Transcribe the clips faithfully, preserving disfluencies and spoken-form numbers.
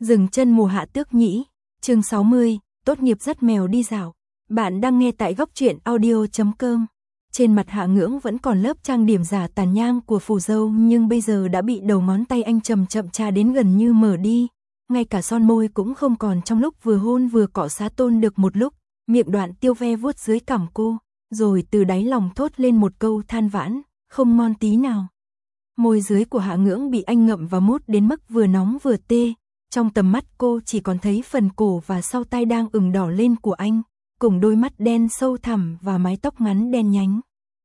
Dừng chân mùa hạ tước nhĩ, chương sáu mươi, tốt nghiệp dắt mèo đi dạo. Bạn đang nghe tại góc truyện audio chấm com. Trên mặt Hạ Ngưỡng vẫn còn lớp trang điểm giả tàn nhang của phù dâu, nhưng bây giờ đã bị đầu ngón tay anh chậm chậm chà đến gần như mở đi. Ngay cả son môi cũng không còn, trong lúc vừa hôn vừa cọ xá tôn được một lúc, miệng Đoạn Tiêu ve vuốt dưới cằm cô, rồi từ đáy lòng thốt lên một câu than vãn, không ngon tí nào. Môi dưới của Hạ Ngưỡng bị anh ngậm và mút đến mức vừa nóng vừa tê. Trong tầm mắt cô chỉ còn thấy phần cổ và sau tai đang ửng đỏ lên của anh, cùng đôi mắt đen sâu thẳm và mái tóc ngắn đen nhánh.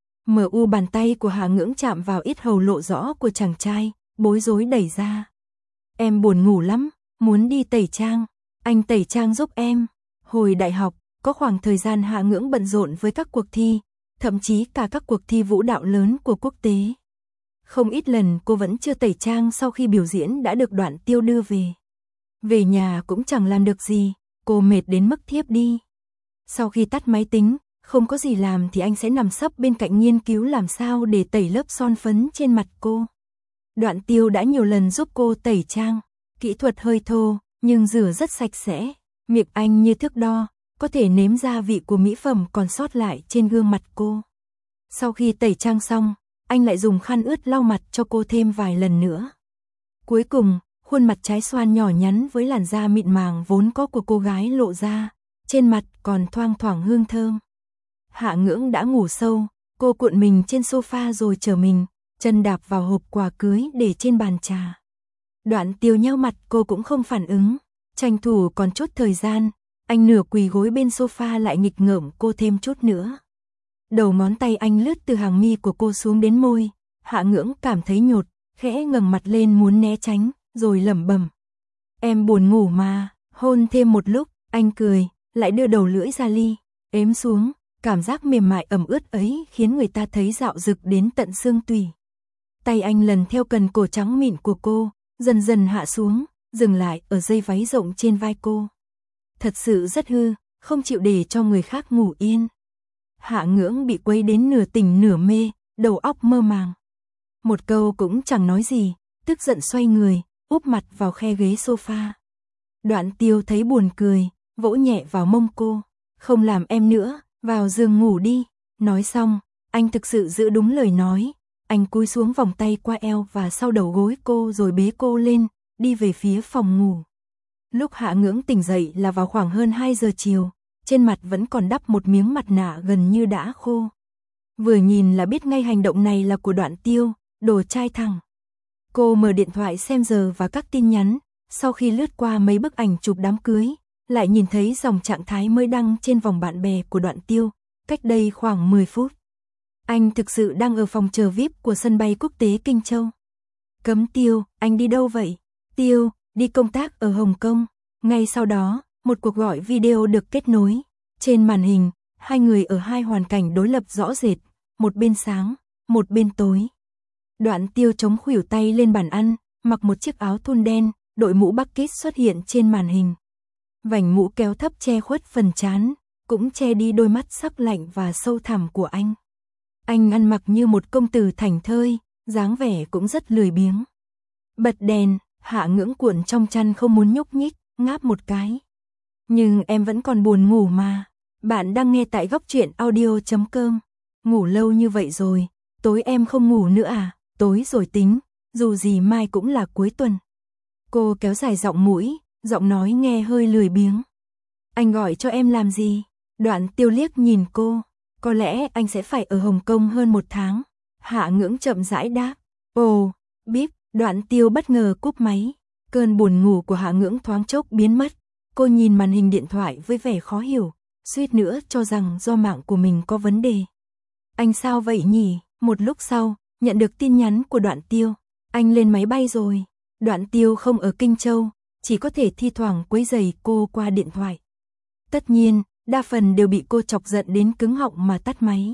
Mờ u bàn tay của Hạ Ngưỡng chạm vào yết hầu lộ rõ của chàng trai, bối rối đẩy ra. Em buồn ngủ lắm, muốn đi tẩy trang. Anh tẩy trang giúp em. Hồi đại học, có khoảng thời gian Hạ Ngưỡng bận rộn với các cuộc thi, thậm chí cả các cuộc thi vũ đạo lớn của quốc tế. Không ít lần cô vẫn chưa tẩy trang sau khi biểu diễn đã được Đoạn Tiêu đưa về. Về nhà cũng chẳng làm được gì, cô mệt đến mức thiếp đi. Sau khi tắt máy tính, không có gì làm thì anh sẽ nằm sấp bên cạnh nghiên cứu làm sao để tẩy lớp son phấn trên mặt cô. Đoạn Tiêu đã nhiều lần giúp cô tẩy trang, kỹ thuật hơi thô, nhưng rửa rất sạch sẽ. Miệng anh như thước đo, có thể nếm ra vị của mỹ phẩm còn sót lại trên gương mặt cô. Sau khi tẩy trang xong, anh lại dùng khăn ướt lau mặt cho cô thêm vài lần nữa. Cuối cùng, khuôn mặt trái xoan nhỏ nhắn với làn da mịn màng vốn có của cô gái lộ ra, trên mặt còn thoang thoảng hương thơm. Hạ Ngưỡng đã ngủ sâu, cô cuộn mình trên sofa rồi trở mình, chân đạp vào hộp quà cưới để trên bàn trà. Đoạn Tiêu nheo mặt cô cũng không phản ứng, tranh thủ còn chút thời gian, anh nửa quỳ gối bên sofa lại nghịch ngợm cô thêm chút nữa. Đầu ngón tay anh lướt từ hàng mi của cô xuống đến môi, Hạ Ngưỡng cảm thấy nhột, khẽ ngẩng mặt lên muốn né tránh, rồi lẩm bẩm. Em buồn ngủ mà, hôn thêm một lúc, anh cười, lại đưa đầu lưỡi ra ly, ếm xuống, cảm giác mềm mại ẩm ướt ấy khiến người ta thấy dạo dực đến tận xương tủy. Tay anh lần theo cần cổ trắng mịn của cô, dần dần hạ xuống, dừng lại ở dây váy rộng trên vai cô. Thật sự rất hư, không chịu để cho người khác ngủ yên. Hạ Ngưỡng bị quấy đến nửa tỉnh nửa mê, đầu óc mơ màng. Một câu cũng chẳng nói gì, tức giận xoay người, úp mặt vào khe ghế sofa. Đoạn Tiêu thấy buồn cười, vỗ nhẹ vào mông cô. Không làm em nữa, vào giường ngủ đi. Nói xong, anh thực sự giữ đúng lời nói. Anh cúi xuống vòng tay qua eo và sau đầu gối cô rồi bế cô lên, đi về phía phòng ngủ. Lúc Hạ Ngưỡng tỉnh dậy là vào khoảng hơn hai giờ chiều, trên mặt vẫn còn đắp một miếng mặt nạ gần như đã khô. Vừa nhìn là biết ngay hành động này là của Đoạn Tiêu, đồ trai thẳng. Cô mở điện thoại xem giờ và các tin nhắn, sau khi lướt qua mấy bức ảnh chụp đám cưới, lại nhìn thấy dòng trạng thái mới đăng trên vòng bạn bè của Đoạn Tiêu, cách đây khoảng mười phút. Anh thực sự đang ở phòng chờ vi ai pi của sân bay quốc tế Kinh Châu. Cấm Tiêu, anh đi đâu vậy? Tiêu, đi công tác ở Hồng Kông. Ngay sau đó, một cuộc gọi video được kết nối. Trên màn hình, hai người ở hai hoàn cảnh đối lập rõ rệt, một bên sáng, một bên tối. Đoạn Tiêu chống khuỷu tay lên bàn ăn, mặc một chiếc áo thun đen, đội mũ bucket xuất hiện trên màn hình. Vành mũ kéo thấp che khuất phần trán, cũng che đi đôi mắt sắc lạnh và sâu thẳm của anh. Anh ăn mặc như một công tử thảnh thơi, dáng vẻ cũng rất lười biếng. Bật đèn, Hạ Ngưỡng cuộn trong chăn không muốn nhúc nhích, ngáp một cái. Nhưng em vẫn còn buồn ngủ mà. Bạn đang nghe tại góc truyện audio chấm com. Ngủ lâu như vậy rồi, tối em không ngủ nữa à? Tối rồi tính, dù gì mai cũng là cuối tuần. Cô kéo dài giọng mũi, giọng nói nghe hơi lười biếng. Anh gọi cho em làm gì? Đoạn Tiêu liếc nhìn cô. Có lẽ anh sẽ phải ở Hồng Kông hơn một tháng. Hạ Ngưỡng chậm rãi đáp. Ồ, bíp. Đoạn Tiêu bất ngờ cúp máy. Cơn buồn ngủ của Hạ Ngưỡng thoáng chốc biến mất. Cô nhìn màn hình điện thoại với vẻ khó hiểu, suýt nữa cho rằng do mạng của mình có vấn đề. Anh sao vậy nhỉ? Một lúc sau, nhận được tin nhắn của Đoạn Tiêu. Anh lên máy bay rồi. Đoạn Tiêu không ở Kinh Châu, chỉ có thể thi thoảng quấy rầy cô qua điện thoại. Tất nhiên, đa phần đều bị cô chọc giận đến cứng họng mà tắt máy.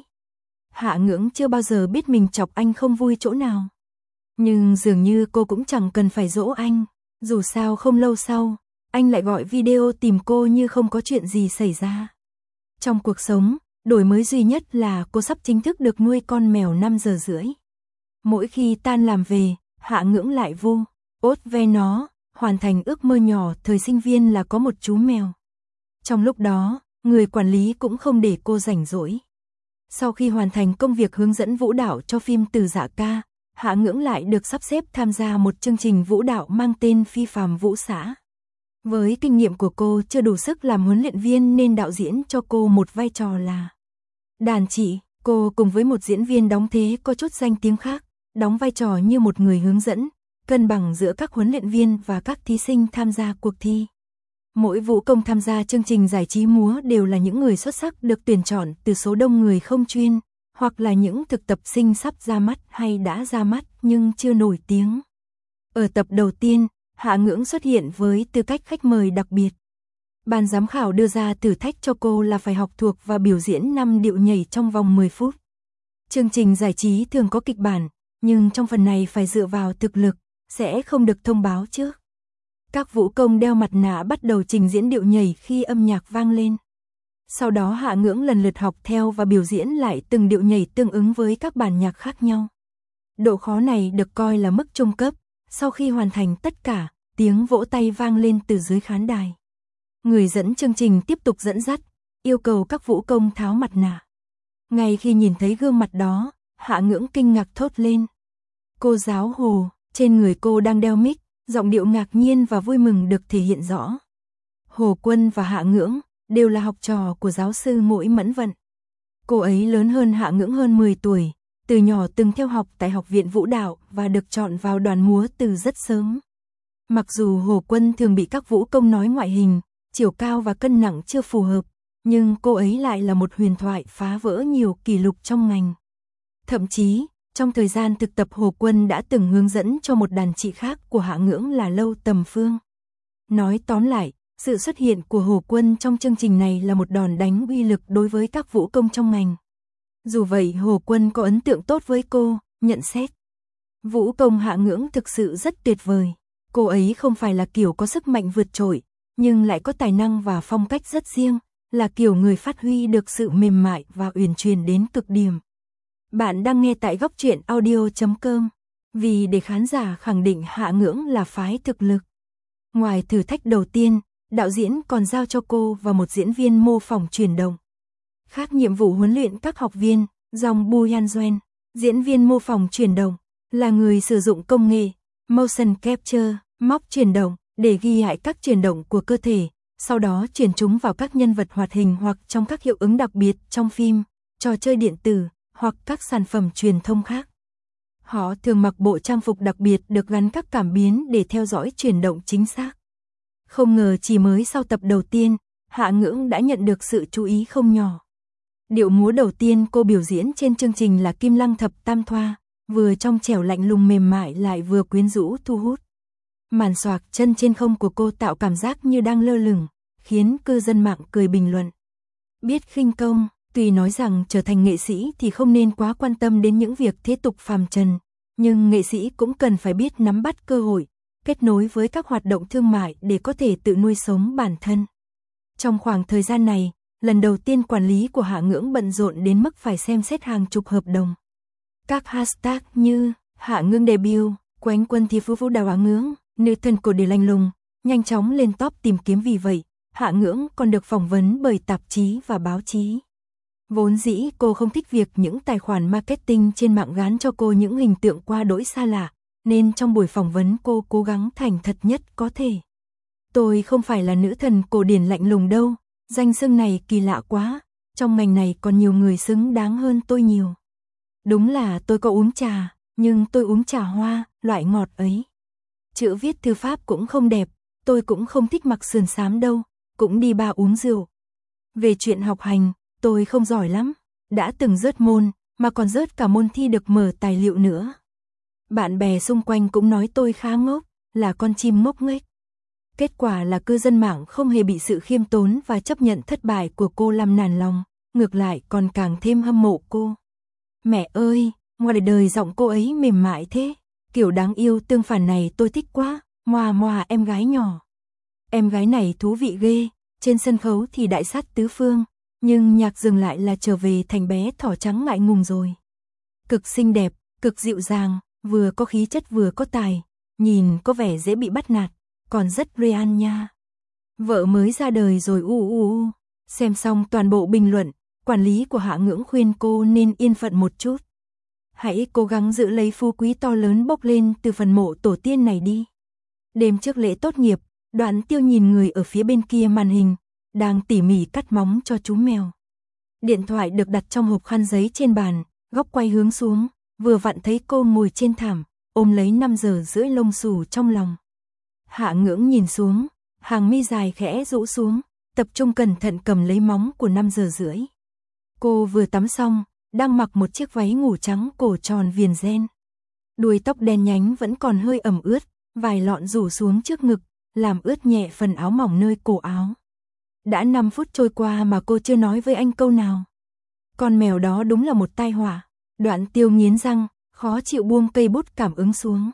Hạ Ngưỡng chưa bao giờ biết mình chọc anh không vui chỗ nào. Nhưng dường như cô cũng chẳng cần phải dỗ anh. Dù sao không lâu sau, anh lại gọi video tìm cô như không có chuyện gì xảy ra. Trong cuộc sống, đổi mới duy nhất là cô sắp chính thức được nuôi con mèo năm giờ rưỡi. Mỗi khi tan làm về, Hạ Ngưỡng lại vu ốt ve nó, hoàn thành ước mơ nhỏ thời sinh viên là có một chú mèo. Trong lúc đó, người quản lý cũng không để cô rảnh rỗi. Sau khi hoàn thành công việc hướng dẫn vũ đạo cho phim Từ Dạ Ca, Hạ Ngưỡng lại được sắp xếp tham gia một chương trình vũ đạo mang tên Phi Phàm Vũ Xã. Với kinh nghiệm của cô chưa đủ sức làm huấn luyện viên nên đạo diễn cho cô một vai trò là đàn chị. Cô cùng với một diễn viên đóng thế có chút danh tiếng khác, đóng vai trò như một người hướng dẫn, cân bằng giữa các huấn luyện viên và các thí sinh tham gia cuộc thi. Mỗi vũ công tham gia chương trình giải trí múa đều là những người xuất sắc được tuyển chọn từ số đông người không chuyên, hoặc là những thực tập sinh sắp ra mắt hay đã ra mắt nhưng chưa nổi tiếng. Ở tập đầu tiên, Hạ Ngưỡng xuất hiện với tư cách khách mời đặc biệt. Ban giám khảo đưa ra thử thách cho cô là phải học thuộc và biểu diễn năm điệu nhảy trong vòng mười phút. Chương trình giải trí thường có kịch bản, nhưng trong phần này phải dựa vào thực lực, sẽ không được thông báo trước. Các vũ công đeo mặt nạ bắt đầu trình diễn điệu nhảy khi âm nhạc vang lên. Sau đó Hạ Ngưỡng lần lượt học theo và biểu diễn lại từng điệu nhảy tương ứng với các bản nhạc khác nhau. Độ khó này được coi là mức trung cấp, sau khi hoàn thành tất cả, tiếng vỗ tay vang lên từ dưới khán đài. Người dẫn chương trình tiếp tục dẫn dắt, yêu cầu các vũ công tháo mặt nạ. Ngay khi nhìn thấy gương mặt đó, Hạ Ngưỡng kinh ngạc thốt lên. Cô giáo Hồ, trên người cô đang đeo mic, giọng điệu ngạc nhiên và vui mừng được thể hiện rõ. Hồ Quân và Hạ Ngưỡng đều là học trò của giáo sư Ngũi Mẫn Vận. Cô ấy lớn hơn Hạ Ngưỡng hơn mười tuổi, từ nhỏ từng theo học tại Học viện Vũ đạo và được chọn vào đoàn múa từ rất sớm. Mặc dù Hồ Quân thường bị các vũ công nói ngoại hình, chiều cao và cân nặng chưa phù hợp, nhưng cô ấy lại là một huyền thoại phá vỡ nhiều kỷ lục trong ngành. Thậm chí, trong thời gian thực tập Hồ Quân đã từng hướng dẫn cho một đàn chị khác của Hạ Ngưỡng là Lâu Tầm Phương. Nói tóm lại, sự xuất hiện của Hồ Quân trong chương trình này là một đòn đánh uy lực đối với các vũ công trong ngành. Dù vậy Hồ Quân có ấn tượng tốt với cô, nhận xét. Vũ công Hạ Ngưỡng thực sự rất tuyệt vời. Cô ấy không phải là kiểu có sức mạnh vượt trội, nhưng lại có tài năng và phong cách rất riêng, là kiểu người phát huy được sự mềm mại và uyển chuyển đến cực điểm. Bạn đang nghe tại góc truyện audio chấm com, vì để khán giả khẳng định Hạ Ngưỡng là phái thực lực. Ngoài thử thách đầu tiên, đạo diễn còn giao cho cô và một diễn viên mô phỏng chuyển động. Khác nhiệm vụ huấn luyện các học viên, Jong Bu Yan Doen, diễn viên mô phỏng chuyển động, là người sử dụng công nghệ motion capture, móc chuyển động, để ghi lại các chuyển động của cơ thể, sau đó chuyển chúng vào các nhân vật hoạt hình hoặc trong các hiệu ứng đặc biệt trong phim, trò chơi điện tử, hoặc các sản phẩm truyền thông khác. Họ thường mặc bộ trang phục đặc biệt được gắn các cảm biến để theo dõi chuyển động chính xác. Không ngờ chỉ mới sau tập đầu tiên, Hạ Ngưỡng đã nhận được sự chú ý không nhỏ. Điệu múa đầu tiên cô biểu diễn trên chương trình là Kim Lăng Thập Tam Thoa, vừa trong trẻo lạnh lùng mềm mại lại vừa quyến rũ thu hút. Màn xoạc chân trên không của cô tạo cảm giác như đang lơ lửng, khiến cư dân mạng cười bình luận. Biết khinh công, tuy nói rằng trở thành nghệ sĩ thì không nên quá quan tâm đến những việc thế tục phàm trần, nhưng nghệ sĩ cũng cần phải biết nắm bắt cơ hội, kết nối với các hoạt động thương mại để có thể tự nuôi sống bản thân. Trong khoảng thời gian này, lần đầu tiên quản lý của Hạ Ngưỡng bận rộn đến mức phải xem xét hàng chục hợp đồng. Các hashtag như Hạ Ngưỡng debut, Quánh quân thi phú vũ đào Hạ Ngưỡng, nữ thần cổ điển lạnh lùng, nhanh chóng lên top tìm kiếm. Vì vậy, Hạ Ngưỡng còn được phỏng vấn bởi tạp chí và báo chí. Vốn dĩ cô không thích việc những tài khoản marketing trên mạng gán cho cô những hình tượng qua đỗi xa lạ, nên trong buổi phỏng vấn cô cố gắng thành thật nhất có thể. Tôi không phải là nữ thần cổ điển lạnh lùng đâu, danh xưng này kỳ lạ quá, trong ngành này còn nhiều người xứng đáng hơn tôi nhiều. Đúng là tôi có uống trà, nhưng tôi uống trà hoa, loại ngọt ấy. Chữ viết thư pháp cũng không đẹp, tôi cũng không thích mặc sườn xám đâu, cũng đi bar uống rượu. Về chuyện học hành, tôi không giỏi lắm, đã từng rớt môn, mà còn rớt cả môn thi được mở tài liệu nữa. Bạn bè xung quanh cũng nói tôi khá ngốc, là con chim ngốc nghếch. Kết quả là cư dân mạng không hề bị sự khiêm tốn và chấp nhận thất bại của cô làm nản lòng, ngược lại còn càng thêm hâm mộ cô. Mẹ ơi, ngoài đời giọng cô ấy mềm mại thế, kiểu đáng yêu tương phản này tôi thích quá, moa moa em gái nhỏ. Em gái này thú vị ghê, trên sân khấu thì đại sát tứ phương, nhưng nhạc dừng lại là trở về thành bé thỏ trắng ngại ngùng rồi. Cực xinh đẹp, cực dịu dàng, vừa có khí chất vừa có tài, nhìn có vẻ dễ bị bắt nạt, còn rất real nha. Vợ mới ra đời rồi u u u. Xem xong toàn bộ bình luận, quản lý của Hạ Ngưỡng khuyên cô nên yên phận một chút. Hãy cố gắng giữ lấy phú quý to lớn bốc lên từ phần mộ tổ tiên này đi. Đêm trước lễ tốt nghiệp, Đoạn Tiêu nhìn người ở phía bên kia màn hình, đang tỉ mỉ cắt móng cho chú mèo. Điện thoại được đặt trong hộp khăn giấy trên bàn, góc quay hướng xuống, vừa vặn thấy cô ngồi trên thảm, ôm lấy năm giờ rưỡi lông xù trong lòng. Hạ Ngưỡng nhìn xuống, hàng mi dài khẽ rũ xuống, tập trung cẩn thận cầm lấy móng của năm giờ rưỡi. Cô vừa tắm xong, đang mặc một chiếc váy ngủ trắng cổ tròn viền ren. Đuôi tóc đen nhánh vẫn còn hơi ẩm ướt, vài lọn rủ xuống trước ngực, làm ướt nhẹ phần áo mỏng nơi cổ áo. Đã năm phút trôi qua mà cô chưa nói với anh câu nào. Con mèo đó đúng là một tai họa. Đoạn Tiêu nghiến răng, khó chịu buông cây bút cảm ứng xuống.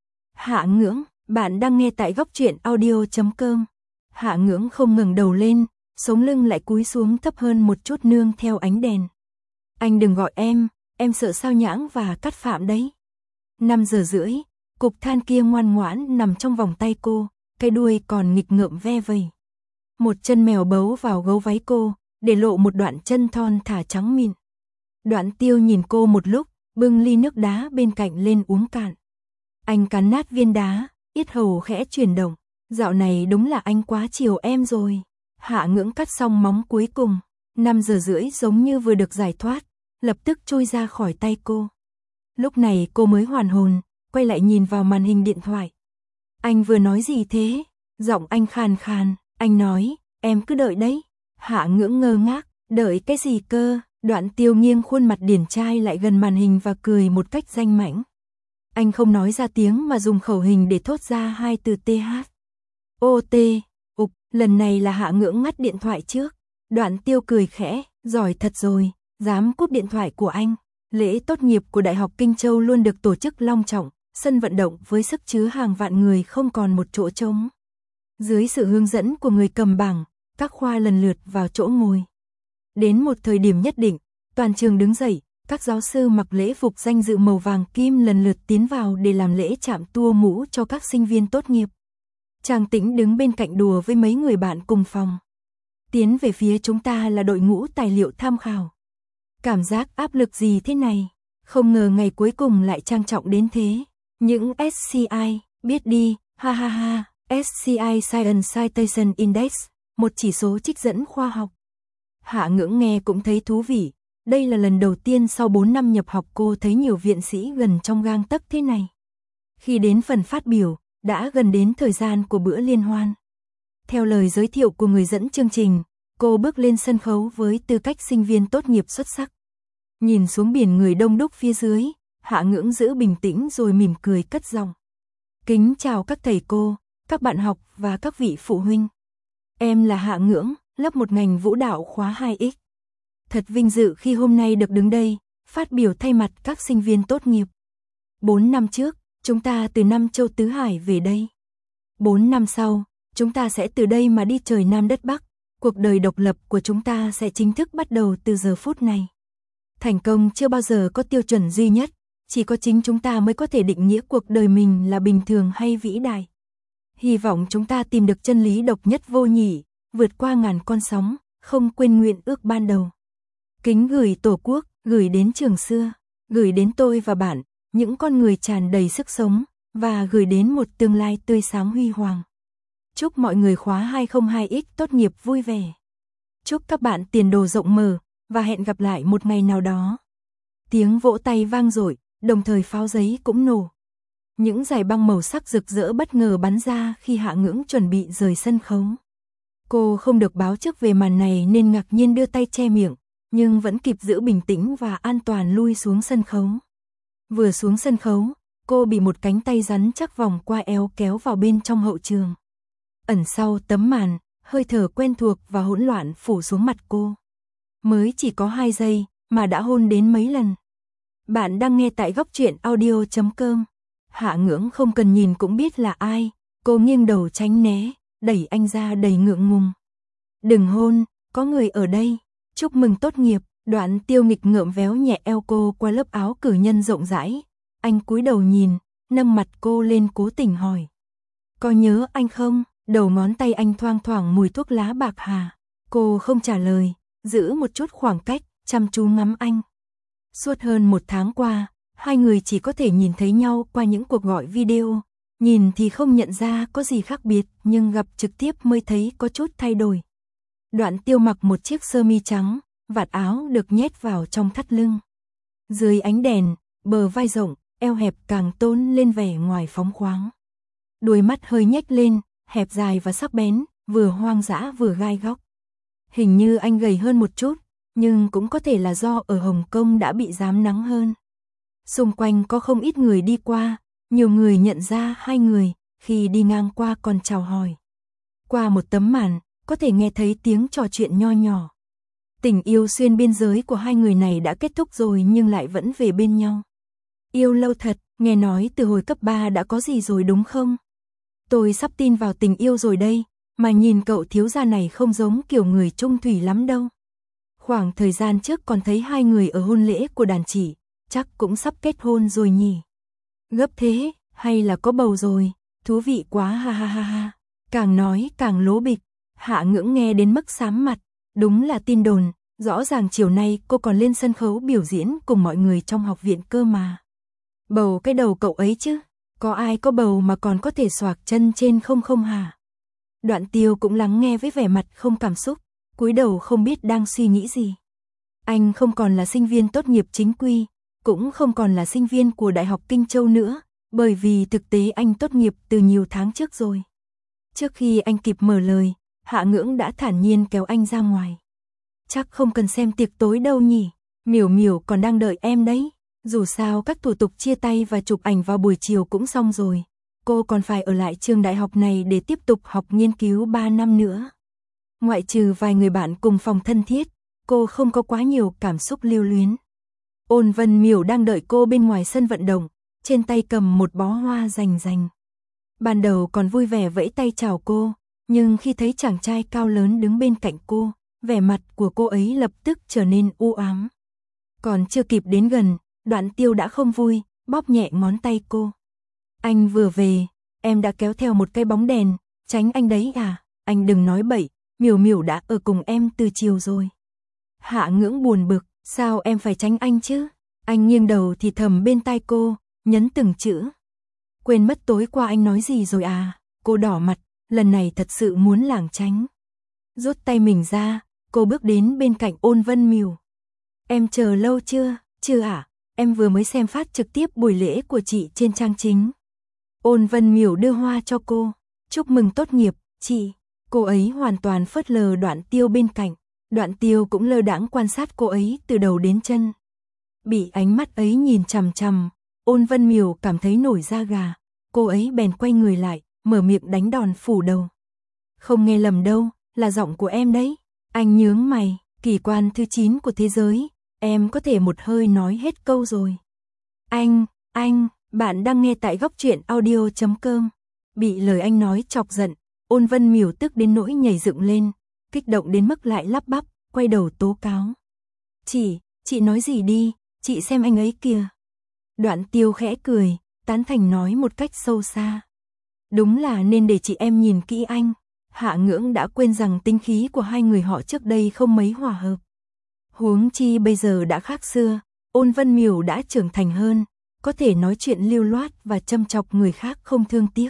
Hạ Ngưỡng, bạn đang nghe tại góc truyện audio chấm com. Hạ Ngưỡng không ngẩng đầu lên, sống lưng lại cúi xuống thấp hơn một chút nương theo ánh đèn. Anh đừng gọi em, em sợ sao nhãng và cắt phạm đấy. năm giờ rưỡi, cục than kia ngoan ngoãn nằm trong vòng tay cô, cái đuôi còn nghịch ngợm ve vầy. Một chân mèo bấu vào gấu váy cô, để lộ một đoạn chân thon thả trắng mịn. Đoạn Tiêu nhìn cô một lúc, bưng ly nước đá bên cạnh lên uống cạn. Anh cắn nát viên đá, yết hầu khẽ chuyển động. Dạo này đúng là anh quá chiều em rồi. Hạ Ngưỡng cắt xong móng cuối cùng, năm giờ rưỡi giống như vừa được giải thoát, lập tức trôi ra khỏi tay cô. Lúc này cô mới hoàn hồn, quay lại nhìn vào màn hình điện thoại. Anh vừa nói gì thế? Giọng anh khàn khàn, anh nói, em cứ đợi đấy. Hạ Ngưỡng ngơ ngác, đợi cái gì cơ? Đoạn Tiêu nghiêng khuôn mặt điển trai lại gần màn hình và cười một cách danh mãnh. Anh không nói ra tiếng mà dùng khẩu hình để thốt ra hai từ tê hát. Ô tê, ục, lần này là Hạ Ngưỡng ngắt điện thoại trước. Đoạn Tiêu cười khẽ, giỏi thật rồi, dám cúp điện thoại của anh. Lễ tốt nghiệp của Đại học Kinh Châu luôn được tổ chức long trọng, sân vận động với sức chứa hàng vạn người không còn một chỗ trống. Dưới sự hướng dẫn của người cầm bảng, các khoa lần lượt vào chỗ ngồi. Đến một thời điểm nhất định, toàn trường đứng dậy, các giáo sư mặc lễ phục danh dự màu vàng kim lần lượt tiến vào để làm lễ chạm tua mũ cho các sinh viên tốt nghiệp. Trang Tĩnh đứng bên cạnh đùa với mấy người bạn cùng phòng. Tiến về phía chúng ta là đội ngũ tài liệu tham khảo. Cảm giác áp lực gì thế này? Không ngờ ngày cuối cùng lại trang trọng đến thế. Những ét xê i, biết đi, ha ha ha, ét xê i Science Citation Index, một chỉ số trích dẫn khoa học. Hạ Ngưỡng nghe cũng thấy thú vị. Đây là lần đầu tiên sau bốn năm nhập học cô thấy nhiều viện sĩ gần trong gang tấc thế này. Khi đến phần phát biểu, đã gần đến thời gian của bữa liên hoan. Theo lời giới thiệu của người dẫn chương trình, cô bước lên sân khấu với tư cách sinh viên tốt nghiệp xuất sắc. Nhìn xuống biển người đông đúc phía dưới, Hạ Ngưỡng giữ bình tĩnh rồi mỉm cười cất giọng. Kính chào các thầy cô, các bạn học và các vị phụ huynh. Em là Hạ Ngưỡng, lớp một ngành vũ đạo khóa hai x. Thật vinh dự khi hôm nay được đứng đây, phát biểu thay mặt các sinh viên tốt nghiệp. Bốn năm trước, chúng ta từ Nam Châu Tứ Hải về đây. Bốn năm sau, chúng ta sẽ từ đây mà đi trời Nam đất Bắc. Cuộc đời độc lập của chúng ta sẽ chính thức bắt đầu từ giờ phút này. Thành công chưa bao giờ có tiêu chuẩn duy nhất, chỉ có chính chúng ta mới có thể định nghĩa cuộc đời mình là bình thường hay vĩ đại. Hy vọng chúng ta tìm được chân lý độc nhất vô nhị, vượt qua ngàn con sóng, không quên nguyện ước ban đầu. Kính gửi Tổ quốc, gửi đến trường xưa, gửi đến tôi và bạn, những con người tràn đầy sức sống, và gửi đến một tương lai tươi sáng huy hoàng. Chúc mọi người khóa hai không hai x tốt nghiệp vui vẻ. Chúc các bạn tiền đồ rộng mở, và hẹn gặp lại một ngày nào đó. Tiếng vỗ tay vang dội, đồng thời pháo giấy cũng nổ. Những dải băng màu sắc rực rỡ bất ngờ bắn ra khi Hạ Ngưỡng chuẩn bị rời sân khấu. Cô không được báo trước về màn này nên ngạc nhiên đưa tay che miệng, nhưng vẫn kịp giữ bình tĩnh và an toàn lui xuống sân khấu. Vừa xuống sân khấu, cô bị một cánh tay rắn chắc vòng qua eo kéo vào bên trong hậu trường. Ẩn sau tấm màn, hơi thở quen thuộc và hỗn loạn phủ xuống mặt cô. Mới chỉ có hai giây, mà đã hôn đến mấy lần. Bạn đang nghe tại góc truyện audio chấm com. Hạ Ngưỡng không cần nhìn cũng biết là ai, cô nghiêng đầu tránh né, đẩy anh ra đầy ngượng ngùng. Đừng hôn, có người ở đây, chúc mừng tốt nghiệp. Đoạn Tiêu nghịch ngợm véo nhẹ eo cô qua lớp áo cử nhân rộng rãi. Anh cúi đầu nhìn, nâng mặt cô lên cố tình hỏi. có nhớ anh không? Đầu ngón tay anh thoang thoảng mùi thuốc lá bạc hà. Cô không trả lời, giữ một chút khoảng cách, chăm chú ngắm anh. Suốt hơn một tháng qua, hai người chỉ có thể nhìn thấy nhau qua những cuộc gọi video. Nhìn thì không nhận ra có gì khác biệt, nhưng gặp trực tiếp mới thấy có chút thay đổi. Đoạn Tiêu mặc một chiếc sơ mi trắng, vạt áo được nhét vào trong thắt lưng. Dưới ánh đèn, bờ vai rộng, eo hẹp càng tôn lên vẻ ngoài phóng khoáng. Đuôi mắt hơi nhếch lên, hẹp dài và sắc bén, vừa hoang dã vừa gai góc. Hình như anh gầy hơn một chút, nhưng cũng có thể là do ở Hồng Kông đã bị rám nắng hơn. Xung quanh có không ít người đi qua, nhiều người nhận ra hai người, khi đi ngang qua còn chào hỏi. Qua một tấm màn, có thể nghe thấy tiếng trò chuyện nho nhỏ. Tình yêu xuyên biên giới của hai người này đã kết thúc rồi nhưng lại vẫn về bên nhau. Yêu lâu thật, nghe nói từ hồi cấp ba đã có gì rồi đúng không? Tôi sắp tin vào tình yêu rồi đây, mà nhìn cậu thiếu gia này không giống kiểu người trung thủy lắm đâu. Khoảng thời gian trước còn thấy hai người ở hôn lễ của đàn chỉ, chắc cũng sắp kết hôn rồi nhỉ. Gấp thế, hay là có bầu rồi, thú vị quá ha ha ha ha. Càng nói càng lố bịch, Hạ Ngưỡng nghe đến mức xám mặt, đúng là tin đồn, rõ ràng chiều nay cô còn lên sân khấu biểu diễn cùng mọi người trong học viện cơ mà. Bầu cái đầu cậu ấy chứ, có ai có bầu mà còn có thể xoạc chân trên không không hả? Đoạn Tiêu cũng lắng nghe với vẻ mặt không cảm xúc, cúi đầu không biết đang suy nghĩ gì. Anh không còn là sinh viên tốt nghiệp chính quy, cũng không còn là sinh viên của Đại học Kinh Châu nữa, bởi vì thực tế anh tốt nghiệp từ nhiều tháng trước rồi. Trước khi anh kịp mở lời, Hạ Ngưỡng đã thản nhiên kéo anh ra ngoài. Chắc không cần xem tiệc tối đâu nhỉ, Miểu Miểu còn đang đợi em đấy. Dù sao các thủ tục chia tay và chụp ảnh vào buổi chiều cũng xong rồi. Cô còn phải ở lại trường đại học này để tiếp tục học nghiên cứu ba năm nữa. Ngoại trừ vài người bạn cùng phòng thân thiết, cô không có quá nhiều cảm xúc lưu luyến. Ôn Vân Miểu đang đợi cô bên ngoài sân vận động, trên tay cầm một bó hoa rành rành. Ban đầu còn vui vẻ vẫy tay chào cô, nhưng khi thấy chàng trai cao lớn đứng bên cạnh cô, vẻ mặt của cô ấy lập tức trở nên u ám. Còn chưa kịp đến gần, Đoạn Tiêu đã không vui, bóp nhẹ ngón tay cô. Anh vừa về, em đã kéo theo một cây bóng đèn, tránh anh đấy à? Anh đừng nói bậy, Miểu Miểu đã ở cùng em từ chiều rồi. Hạ Ngưỡng buồn bực, sao em phải tránh anh chứ? Anh nghiêng đầu thì thầm bên tai cô, nhấn từng chữ. Quên mất tối qua anh nói gì rồi à? Cô đỏ mặt, lần này thật sự muốn lảng tránh. Rút tay mình ra, cô bước đến bên cạnh Ôn Vân Miểu. Em chờ lâu chưa? Chưa à? Em vừa mới xem phát trực tiếp buổi lễ của chị trên trang chính. Ôn Vân Miểu đưa hoa cho cô. Chúc mừng tốt nghiệp, chị. Cô ấy hoàn toàn phớt lờ Đoạn Tiêu bên cạnh. Đoạn Tiêu cũng lơ đãng quan sát cô ấy từ đầu đến chân. Bị ánh mắt ấy nhìn chằm chằm, Ôn Vân Miểu cảm thấy nổi da gà. Cô ấy bèn quay người lại, mở miệng đánh đòn phủ đầu. Không nghe lầm đâu, là giọng của em đấy. Anh nhướng mày, kỳ quan thứ chín của thế giới. Em có thể một hơi nói hết câu rồi. Anh, anh, bạn đang nghe tại góc truyện audio chấm com. Bị lời anh nói chọc giận, Ôn Vân Miểu tức đến nỗi nhảy dựng lên, kích động đến mức lại lắp bắp, quay đầu tố cáo. Chị, chị nói gì đi, chị xem anh ấy kìa. Đoạn Tiêu khẽ cười, tán thành nói một cách sâu xa. Đúng là nên để chị em nhìn kỹ anh. Hạ Ngưỡng đã quên rằng tính khí của hai người họ trước đây không mấy hòa hợp. Huống chi bây giờ đã khác xưa, Ôn Vân Miểu đã trưởng thành hơn, có thể nói chuyện lưu loát và châm chọc người khác không thương tiếc.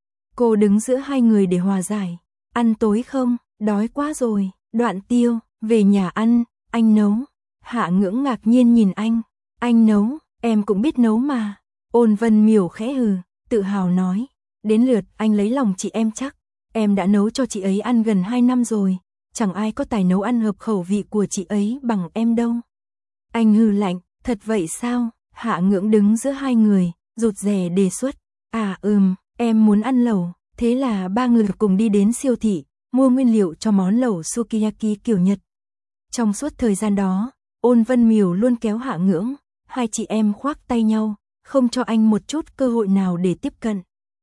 Cô đứng giữa hai người để hòa giải. Ăn tối không? Đói quá rồi. Đoạn Tiêu, về nhà ăn, anh nấu. Hạ Ngưỡng ngạc nhiên nhìn anh. Anh nấu, em cũng biết nấu mà. Ôn Vân Miểu khẽ hừ, tự hào nói. Đến lượt anh lấy lòng chị em chắc. Em đã nấu cho chị ấy ăn gần hai năm rồi. Chẳng ai có tài nấu ăn hợp khẩu vị của chị ấy bằng em đâu. Anh hừ lạnh, thật vậy sao? Hạ Ngưỡng đứng giữa hai người, rụt rè đề xuất. À ừm, em muốn ăn lẩu. Thế là ba người cùng đi đến siêu thị, mua nguyên liệu cho món lẩu sukiyaki kiểu Nhật. Trong suốt thời gian đó, Ôn Vân Miểu luôn kéo Hạ Ngưỡng, hai chị em khoác tay nhau, không cho anh một chút cơ hội nào để tiếp cận.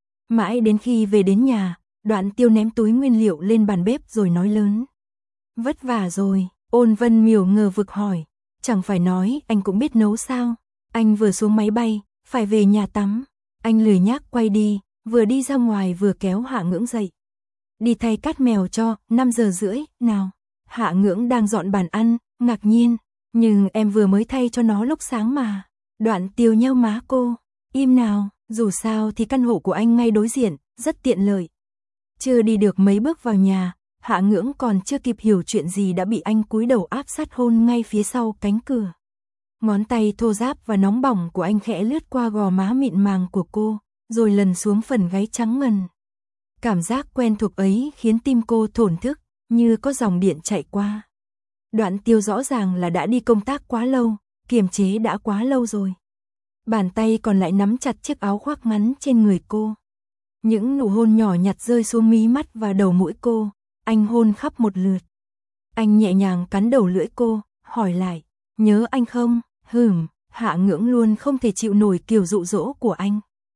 Mãi đến khi về đến nhà, Đoạn Tiêu ném túi nguyên liệu lên bàn bếp rồi nói lớn. Vất vả rồi, Ôn Vân Miểu ngờ vực hỏi, chẳng phải nói anh cũng biết nấu sao? Anh vừa xuống máy bay, phải về nhà tắm. Anh lười nhác quay đi, vừa đi ra ngoài vừa kéo Hạ Ngưỡng dậy. Đi thay cát mèo cho, năm giờ rưỡi, nào. Hạ Ngưỡng đang dọn bàn ăn, ngạc nhiên, nhưng em vừa mới thay cho nó lúc sáng mà. Đoạn Tiêu nheo má cô, im nào, dù sao thì căn hộ của anh ngay đối diện, rất tiện lợi. Chưa đi được mấy bước vào nhà, Hạ Ngưỡng còn chưa kịp hiểu chuyện gì đã bị anh cúi đầu áp sát hôn ngay phía sau cánh cửa. Ngón tay thô ráp và nóng bỏng của anh khẽ lướt qua gò má mịn màng của cô, rồi lần xuống phần gáy trắng ngần. Cảm giác quen thuộc ấy khiến tim cô thổn thức, như có dòng điện chạy qua. Đoạn Tiêu rõ ràng là đã đi công tác quá lâu, kiềm chế đã quá lâu rồi. Bàn tay còn lại nắm chặt chiếc áo khoác ngắn trên người cô. Những nụ hôn nhỏ nhặt rơi xuống mí mắt và đầu mũi cô, anh hôn khắp một lượt. Anh nhẹ nhàng cắn đầu lưỡi cô, hỏi lại, nhớ anh không? Hừm, Hạ Ngưỡng luôn không thể chịu nổi kiểu dụ dỗ của anh.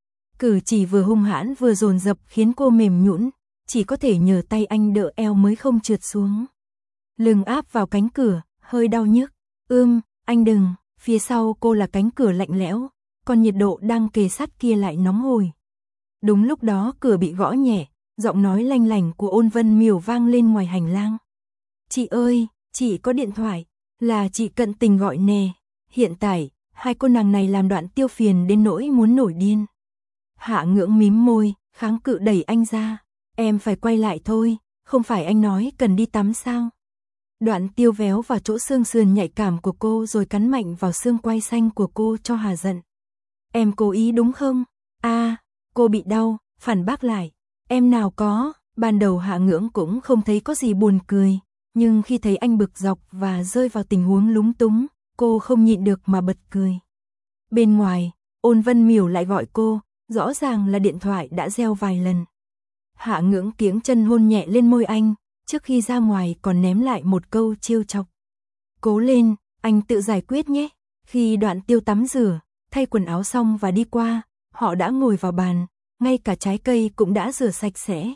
Cử chỉ vừa hung hãn vừa dồn dập khiến cô mềm nhũn, chỉ có thể nhờ tay anh đỡ eo mới không trượt xuống. Lưng áp vào cánh cửa, hơi đau nhức. Ưm, anh đừng, phía sau cô là cánh cửa lạnh lẽo, còn nhiệt độ đang kề sát kia lại nóng hổi. Đúng lúc đó cửa bị gõ nhẹ, giọng nói lanh lảnh của Ôn Vân Miểu vang lên ngoài hành lang. Chị ơi, chị có điện thoại, là chị Cận Tình gọi nè. Hiện tại, hai cô nàng này làm Đoạn Tiêu phiền đến nỗi muốn nổi điên. Hạ Ngưỡng mím môi, kháng cự đẩy anh ra. Em phải quay lại thôi, không phải anh nói cần đi tắm sao? Đoạn Tiêu véo vào chỗ xương sườn nhạy cảm của cô rồi cắn mạnh vào xương quai xanh của cô cho hà giận. Em cố ý đúng không? A, à, cô bị đau, phản bác lại. Em nào có, ban đầu Hạ Ngưỡng cũng không thấy có gì buồn cười, nhưng khi thấy anh bực dọc và rơi vào tình huống lúng túng, cô không nhịn được mà bật cười. Bên ngoài, Ôn Vân Miểu lại gọi cô, rõ ràng là điện thoại đã reo vài lần. Hạ Ngưỡng kiếng chân hôn nhẹ lên môi anh, trước khi ra ngoài còn ném lại một câu trêu chọc. Cố lên, anh tự giải quyết nhé. Khi Đoạn Tiêu tắm rửa, thay quần áo xong và đi qua, họ đã ngồi vào bàn, ngay cả trái cây cũng đã rửa sạch sẽ.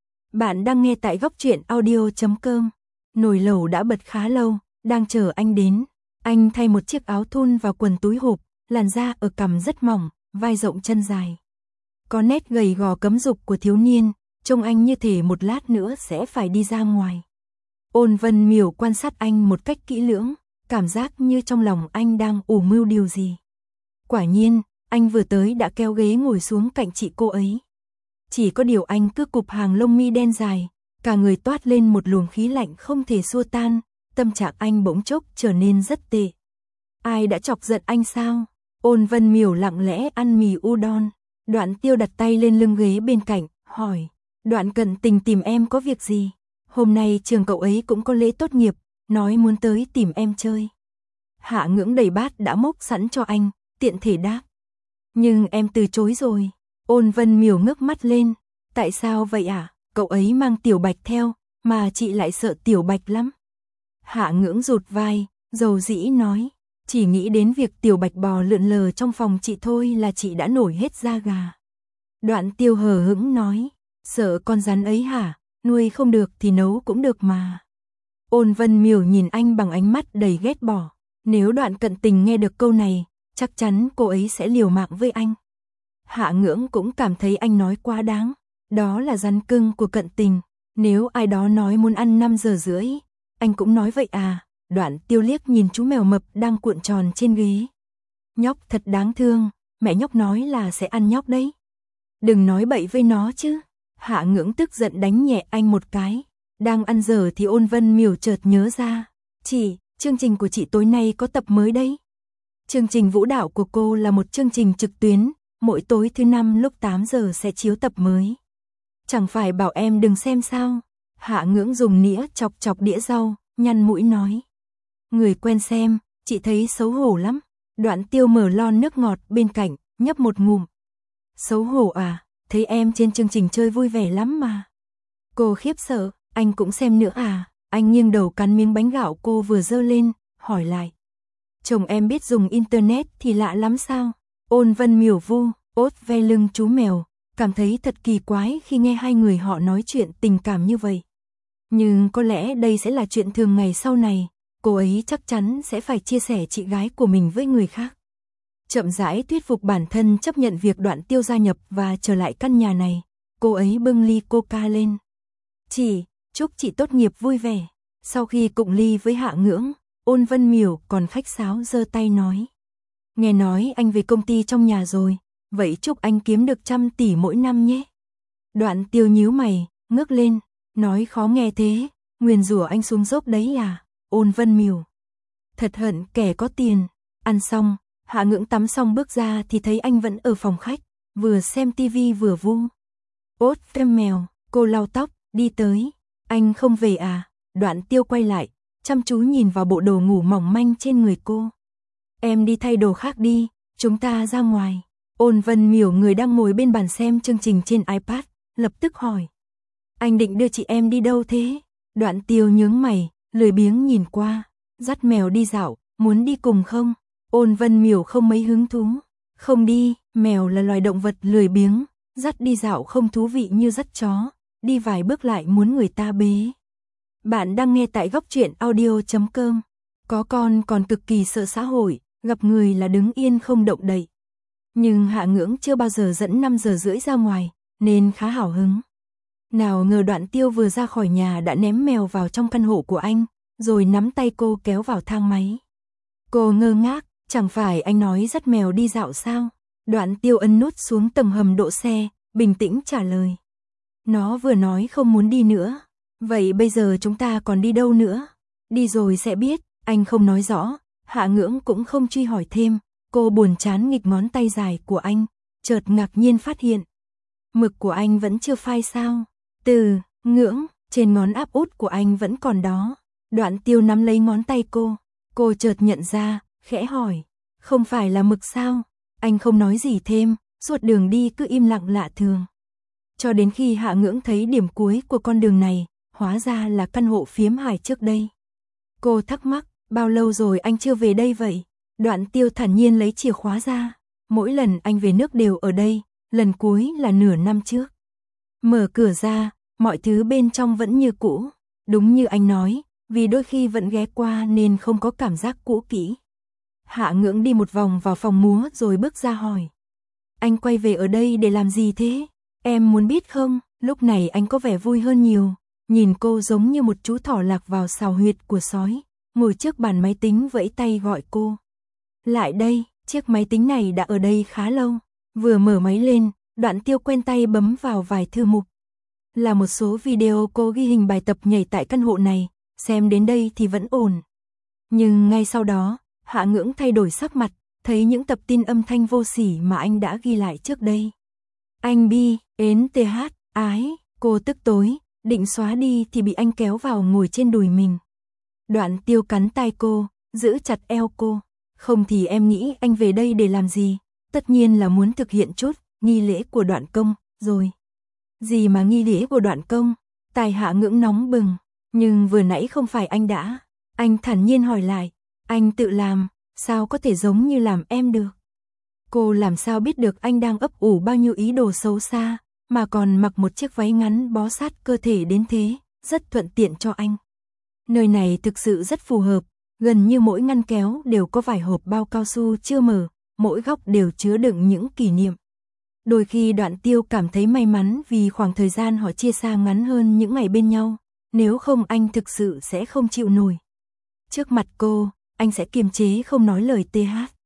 Bạn đang nghe tại góc truyện audio chấm com. Nồi lẩu đã bật khá lâu, đang chờ anh đến. Anh thay một chiếc áo thun vào quần túi hộp, làn da ở cằm rất mỏng, vai rộng chân dài. Có nét gầy gò cấm dục của thiếu niên, trông anh như thể một lát nữa sẽ phải đi ra ngoài. Ôn Vân Miểu quan sát anh một cách kỹ lưỡng, cảm giác như trong lòng anh đang ủ mưu điều gì. Quả nhiên, anh vừa tới đã kéo ghế ngồi xuống cạnh chị cô ấy. Chỉ có điều anh cứ cụp hàng lông mi đen dài, cả người toát lên một luồng khí lạnh không thể xua tan, tâm trạng anh bỗng chốc trở nên rất tệ. Ai đã chọc giận anh sao? Ôn Vân Miểu lặng lẽ ăn mì udon. Đoạn Tiêu đặt tay lên lưng ghế bên cạnh, hỏi, Đoạn Cận Tình tìm em có việc gì? Hôm nay trường cậu ấy cũng có lễ tốt nghiệp, nói muốn tới tìm em chơi. Hạ Ngưỡng đầy bát đã mốc sẵn cho anh, tiện thể đáp. Nhưng em từ chối rồi. Ôn Vân Miểu ngước mắt lên. Tại sao vậy ạ? À? Cậu ấy mang Tiểu Bạch theo, mà chị lại sợ Tiểu Bạch lắm. Hạ Ngưỡng rụt vai, dầu dĩ nói. Chỉ nghĩ đến việc Tiểu Bạch bò lượn lờ trong phòng chị thôi là chị đã nổi hết da gà. Đoạn Tiêu hờ hững nói. Sợ con rắn ấy hả? Nuôi không được thì nấu cũng được mà. Ôn Vân Miểu nhìn anh bằng ánh mắt đầy ghét bỏ. Nếu Đoạn Cận Tình nghe được câu này, chắc chắn cô ấy sẽ liều mạng với anh. Hạ Ngưỡng cũng cảm thấy anh nói quá đáng. Đó là rắn cưng của Cận Tình. Nếu ai đó nói muốn ăn năm giờ rưỡi, anh cũng nói vậy à? Đoạn Tiêu liếc nhìn chú mèo mập đang cuộn tròn trên ghế. Nhóc thật đáng thương, mẹ nhóc nói là sẽ ăn nhóc đấy. Đừng nói bậy với nó chứ. Hạ Ngưỡng tức giận đánh nhẹ anh một cái. Đang ăn dở thì Ôn Vân Miểu chợt nhớ ra. Chị, chương trình của chị tối nay có tập mới đấy. Chương trình vũ đạo của cô là một chương trình trực tuyến, mỗi tối thứ năm lúc tám giờ sẽ chiếu tập mới. Chẳng phải bảo em đừng xem sao? Hạ Ngưỡng dùng nĩa chọc chọc đĩa rau, nhăn mũi nói. Người quen xem, chị thấy xấu hổ lắm. Đoạn Tiêu mở lon nước ngọt bên cạnh, nhấp một ngụm. Xấu hổ à, thấy em trên chương trình chơi vui vẻ lắm mà. Cô khiếp sợ, anh cũng xem nữa à? Anh nghiêng đầu cắn miếng bánh gạo cô vừa dơ lên, hỏi lại. Chồng em biết dùng internet thì lạ lắm sao? Ôn Vân Miểu vu, ốt ve lưng chú mèo, cảm thấy thật kỳ quái khi nghe hai người họ nói chuyện tình cảm như vậy. Nhưng có lẽ đây sẽ là chuyện thường ngày sau này, cô ấy chắc chắn sẽ phải chia sẻ chị gái của mình với người khác. chậm rãi thuyết phục bản thân chấp nhận việc Đoạn Tiêu gia nhập và trở lại căn nhà này. Cô ấy bưng ly coca lên. Chị, chúc chị tốt nghiệp vui vẻ. Sau khi cụng ly với Hạ Ngưỡng, Ôn Vân Miểu còn khách sáo giơ tay nói. Nghe nói anh về công ty trong nhà rồi, vậy chúc anh kiếm được trăm tỷ mỗi năm nhé. Đoạn Tiêu nhíu mày, ngước lên, nói khó nghe thế, nguyền rủa anh xuống dốc đấy à, Ôn Vân Miểu. Thật hận kẻ có tiền. Ăn xong, Hạ Ngưỡng tắm xong bước ra thì thấy anh vẫn ở phòng khách, vừa xem tivi vừa vu. Ốt phim mèo, cô lau tóc, đi tới. Anh không về à? Đoạn Tiêu quay lại, chăm chú nhìn vào bộ đồ ngủ mỏng manh trên người cô. Em đi thay đồ khác đi, chúng ta ra ngoài. Ôn Vân Miểu người đang ngồi bên bàn xem chương trình trên iPad, lập tức hỏi. Anh định đưa chị em đi đâu thế? Đoạn Tiêu nhướng mày, lười biếng nhìn qua. Dắt mèo đi dạo, muốn đi cùng không? Ôn Vân Miểu không mấy hứng thú. Không đi, mèo là loài động vật lười biếng, dắt đi dạo không thú vị như dắt chó, đi vài bước lại muốn người ta bế. Bạn đang nghe tại góc truyện audio chấm com. Có con còn cực kỳ sợ xã hội, gặp người là đứng yên không động đậy. Nhưng Hạ Ngưỡng chưa bao giờ dẫn năm giờ rưỡi ra ngoài, nên khá hào hứng. Nào ngờ Đoạn Tiêu vừa ra khỏi nhà đã ném mèo vào trong căn hộ của anh, rồi nắm tay cô kéo vào thang máy. Cô ngơ ngác, chẳng phải anh nói dắt mèo đi dạo sao? Đoạn Tiêu ấn nút xuống tầng hầm độ xe, bình tĩnh trả lời. Nó vừa nói không muốn đi nữa. Vậy bây giờ chúng ta còn đi đâu nữa? Đi rồi sẽ biết, anh không nói rõ. Hạ Ngưỡng cũng không truy hỏi thêm. Cô buồn chán nghịch ngón tay dài của anh, chợt ngạc nhiên phát hiện. Mực của anh vẫn chưa phai sao? Từ, Ngưỡng, trên ngón áp út của anh vẫn còn đó. Đoạn Tiêu nắm lấy ngón tay cô. Cô chợt nhận ra, khẽ hỏi. Không phải là mực sao? Anh không nói gì thêm, suốt đường đi cứ im lặng lạ thường. Cho đến khi Hạ Ngưỡng thấy điểm cuối của con đường này, hóa ra là căn hộ phiếm Hải trước đây. Cô thắc mắc, bao lâu rồi anh chưa về đây vậy? Đoạn Tiêu thản nhiên lấy chìa khóa ra. Mỗi lần anh về nước đều ở đây, lần cuối là nửa năm trước. Mở cửa ra, mọi thứ bên trong vẫn như cũ. Đúng như anh nói, vì đôi khi vẫn ghé qua nên không có cảm giác cũ kỹ. Hạ Ngưỡng đi một vòng vào phòng múa rồi bước ra hỏi. Anh quay về ở đây để làm gì thế? Em muốn biết không? Lúc này anh có vẻ vui hơn nhiều. Nhìn cô giống như một chú thỏ lạc vào sào huyệt của sói, ngồi trước bàn máy tính vẫy tay gọi cô. Lại đây, chiếc máy tính này đã ở đây khá lâu. Vừa mở máy lên, Đoạn Tiêu quen tay bấm vào vài thư mục. Là một số video cô ghi hình bài tập nhảy tại căn hộ này, xem đến đây thì vẫn ổn. Nhưng ngay sau đó, Hạ Ngưỡng thay đổi sắc mặt, thấy những tập tin âm thanh vô sỉ mà anh đã ghi lại trước đây. Anh bi, ến th, ái, cô tức tối, định xóa đi thì bị anh kéo vào ngồi trên đùi mình. Đoạn Tiêu cắn tay cô, giữ chặt eo cô. Không thì em nghĩ anh về đây để làm gì? Tất nhiên là muốn thực hiện chút nghi lễ của Đoạn công, rồi. Gì mà nghi lễ của Đoạn công? Tai Hạ Ngưỡng nóng bừng, nhưng vừa nãy không phải anh đã. Anh thản nhiên hỏi lại, anh tự làm, sao có thể giống như làm em được? Cô làm sao biết được anh đang ấp ủ bao nhiêu ý đồ xấu xa, mà còn mặc một chiếc váy ngắn bó sát cơ thể đến thế, rất thuận tiện cho anh. Nơi này thực sự rất phù hợp, gần như mỗi ngăn kéo đều có vài hộp bao cao su chưa mở, mỗi góc đều chứa đựng những kỷ niệm. Đôi khi Đoạn Tiêu cảm thấy may mắn vì khoảng thời gian họ chia xa ngắn hơn những ngày bên nhau, nếu không anh thực sự sẽ không chịu nổi. Trước mặt cô, anh sẽ kiềm chế không nói lời th,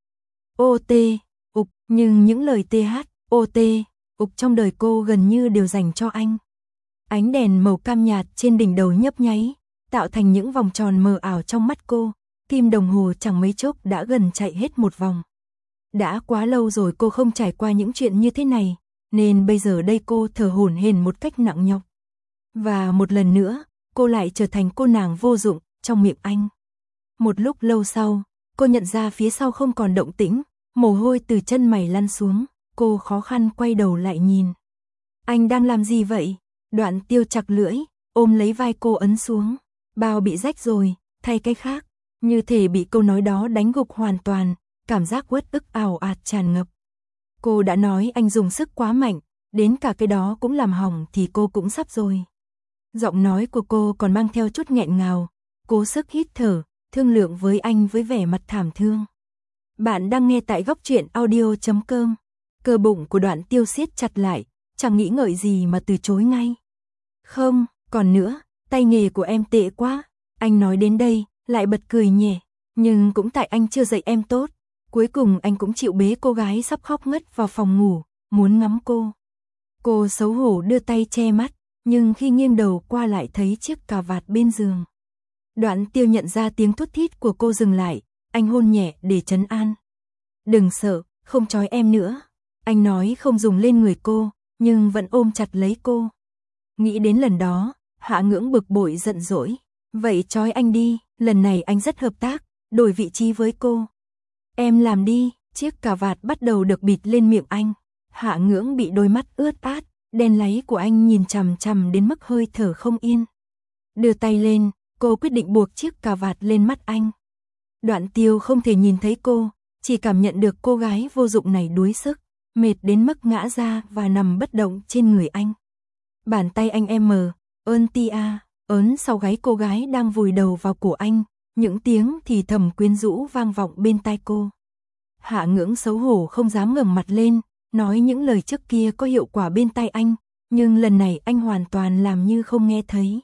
ot, ục, nhưng những lời th, ot, ục trong đời cô gần như đều dành cho anh. Ánh đèn màu cam nhạt trên đỉnh đầu nhấp nháy, tạo thành những vòng tròn mờ ảo trong mắt cô, kim đồng hồ chẳng mấy chốc đã gần chạy hết một vòng. Đã quá lâu rồi cô không trải qua những chuyện như thế này, nên bây giờ đây cô thở hổn hển một cách nặng nhọc. Và một lần nữa, cô lại trở thành cô nàng vô dụng trong miệng anh. Một lúc lâu sau, cô nhận ra phía sau không còn động tĩnh, mồ hôi từ chân mày lăn xuống, cô khó khăn quay đầu lại nhìn. Anh đang làm gì vậy? Đoạn Tiêu chặt lưỡi, ôm lấy vai cô ấn xuống. Bao bị rách rồi, thay cái khác. Như thể bị câu nói đó đánh gục hoàn toàn, cảm giác uất ức ào ạt tràn ngập. Cô đã nói anh dùng sức quá mạnh, đến cả cái đó cũng làm hỏng thì cô cũng sắp rồi. Giọng nói của cô còn mang theo chút nghẹn ngào, cố sức hít thở, thương lượng với anh với vẻ mặt thảm thương. Bạn đang nghe tại góc truyện audio chấm com. Cơ bụng của Đoạn Tiêu siết chặt lại, chẳng nghĩ ngợi gì mà từ chối ngay. Không, còn nữa, tay nghề của em tệ quá. Anh nói đến đây, lại bật cười nhẹ. Nhưng cũng tại anh chưa dạy em tốt. Cuối cùng anh cũng chịu bế cô gái sắp khóc ngất vào phòng ngủ, muốn ngắm cô. Cô xấu hổ đưa tay che mắt, nhưng khi nghiêng đầu qua lại thấy chiếc cà vạt bên giường. Đoạn Tiêu nhận ra tiếng thút thít của cô dừng lại, anh hôn nhẹ để trấn an. Đừng sợ, không trói em nữa. Anh nói không dùng lên người cô, nhưng vẫn ôm chặt lấy cô. Nghĩ đến lần đó, Hạ Ngưỡng bực bội giận dỗi. Vậy trói anh đi, lần này anh rất hợp tác, đổi vị trí với cô. Em làm đi, chiếc cà vạt bắt đầu được bịt lên miệng anh. Hạ Ngưỡng bị đôi mắt ướt át, đen láy của anh nhìn chằm chằm đến mức hơi thở không yên. Đưa tay lên, cô quyết định buộc chiếc cà vạt lên mắt anh. Đoạn Tiêu không thể nhìn thấy cô, chỉ cảm nhận được cô gái vô dụng này đuối sức, mệt đến mức ngã ra và nằm bất động trên người anh. Bàn tay anh em mờ, ơn tia, ớn sau gáy cô gái đang vùi đầu vào cổ anh, những tiếng thì thầm quyến rũ vang vọng bên tai cô. Hạ Ngưỡng xấu hổ không dám ngẩng mặt lên, nói những lời trước kia có hiệu quả bên tai anh, nhưng lần này anh hoàn toàn làm như không nghe thấy.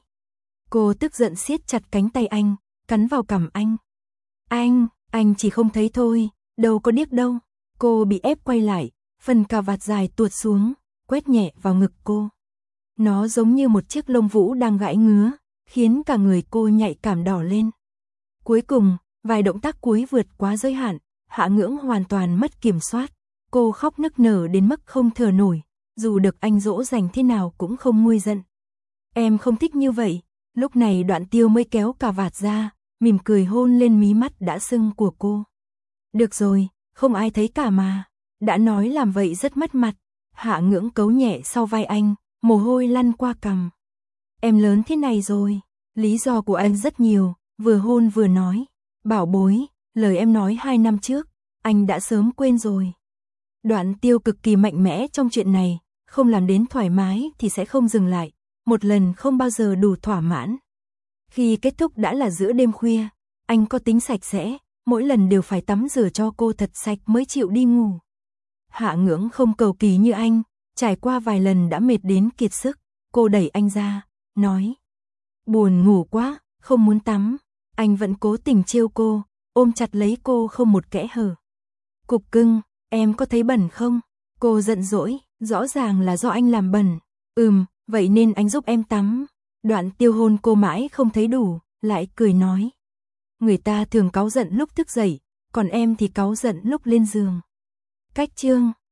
Cô tức giận siết chặt cánh tay anh, cắn vào cằm anh. Anh, anh chỉ không thấy thôi, đâu có điếc đâu. Cô bị ép quay lại, phần cà vạt dài tuột xuống, quét nhẹ vào ngực cô. Nó giống như một chiếc lông vũ đang gãi ngứa, khiến cả người cô nhạy cảm đỏ lên. Cuối cùng, vài động tác cuối vượt quá giới hạn, Hạ Ngưỡng hoàn toàn mất kiểm soát. Cô khóc nức nở đến mức không thở nổi, dù được anh dỗ dành thế nào cũng không nguôi giận. Em không thích như vậy. Lúc này Đoạn Tiêu mới kéo cà vạt ra, mỉm cười hôn lên mí mắt đã sưng của cô. Được rồi, không ai thấy cả mà. Đã nói làm vậy rất mất mặt. Hạ Ngưỡng cấu nhẹ sau vai anh, mồ hôi lăn qua cằm. Em lớn thế này rồi. Lý do của anh rất nhiều, vừa hôn vừa nói. Bảo bối, lời em nói hai năm trước, anh đã sớm quên rồi. Đoạn Tiêu cực kỳ mạnh mẽ trong chuyện này, không làm đến thoải mái thì sẽ không dừng lại. Một lần không bao giờ đủ thỏa mãn. Khi kết thúc đã là giữa đêm khuya, anh có tính sạch sẽ, mỗi lần đều phải tắm rửa cho cô thật sạch mới chịu đi ngủ. Hạ Ngưỡng không cầu kỳ như anh, trải qua vài lần đã mệt đến kiệt sức, cô đẩy anh ra, nói. Buồn ngủ quá, không muốn tắm. Anh vẫn cố tình trêu cô, ôm chặt lấy cô không một kẽ hở. Cục cưng, em có thấy bẩn không? Cô giận dỗi, rõ ràng là do anh làm bẩn. Ừm, vậy nên anh giúp em tắm. Đoạn Tiêu hôn cô mãi không thấy đủ, lại cười nói. Người ta thường cáu giận lúc thức dậy, còn em thì cáu giận lúc lên giường. Cách chương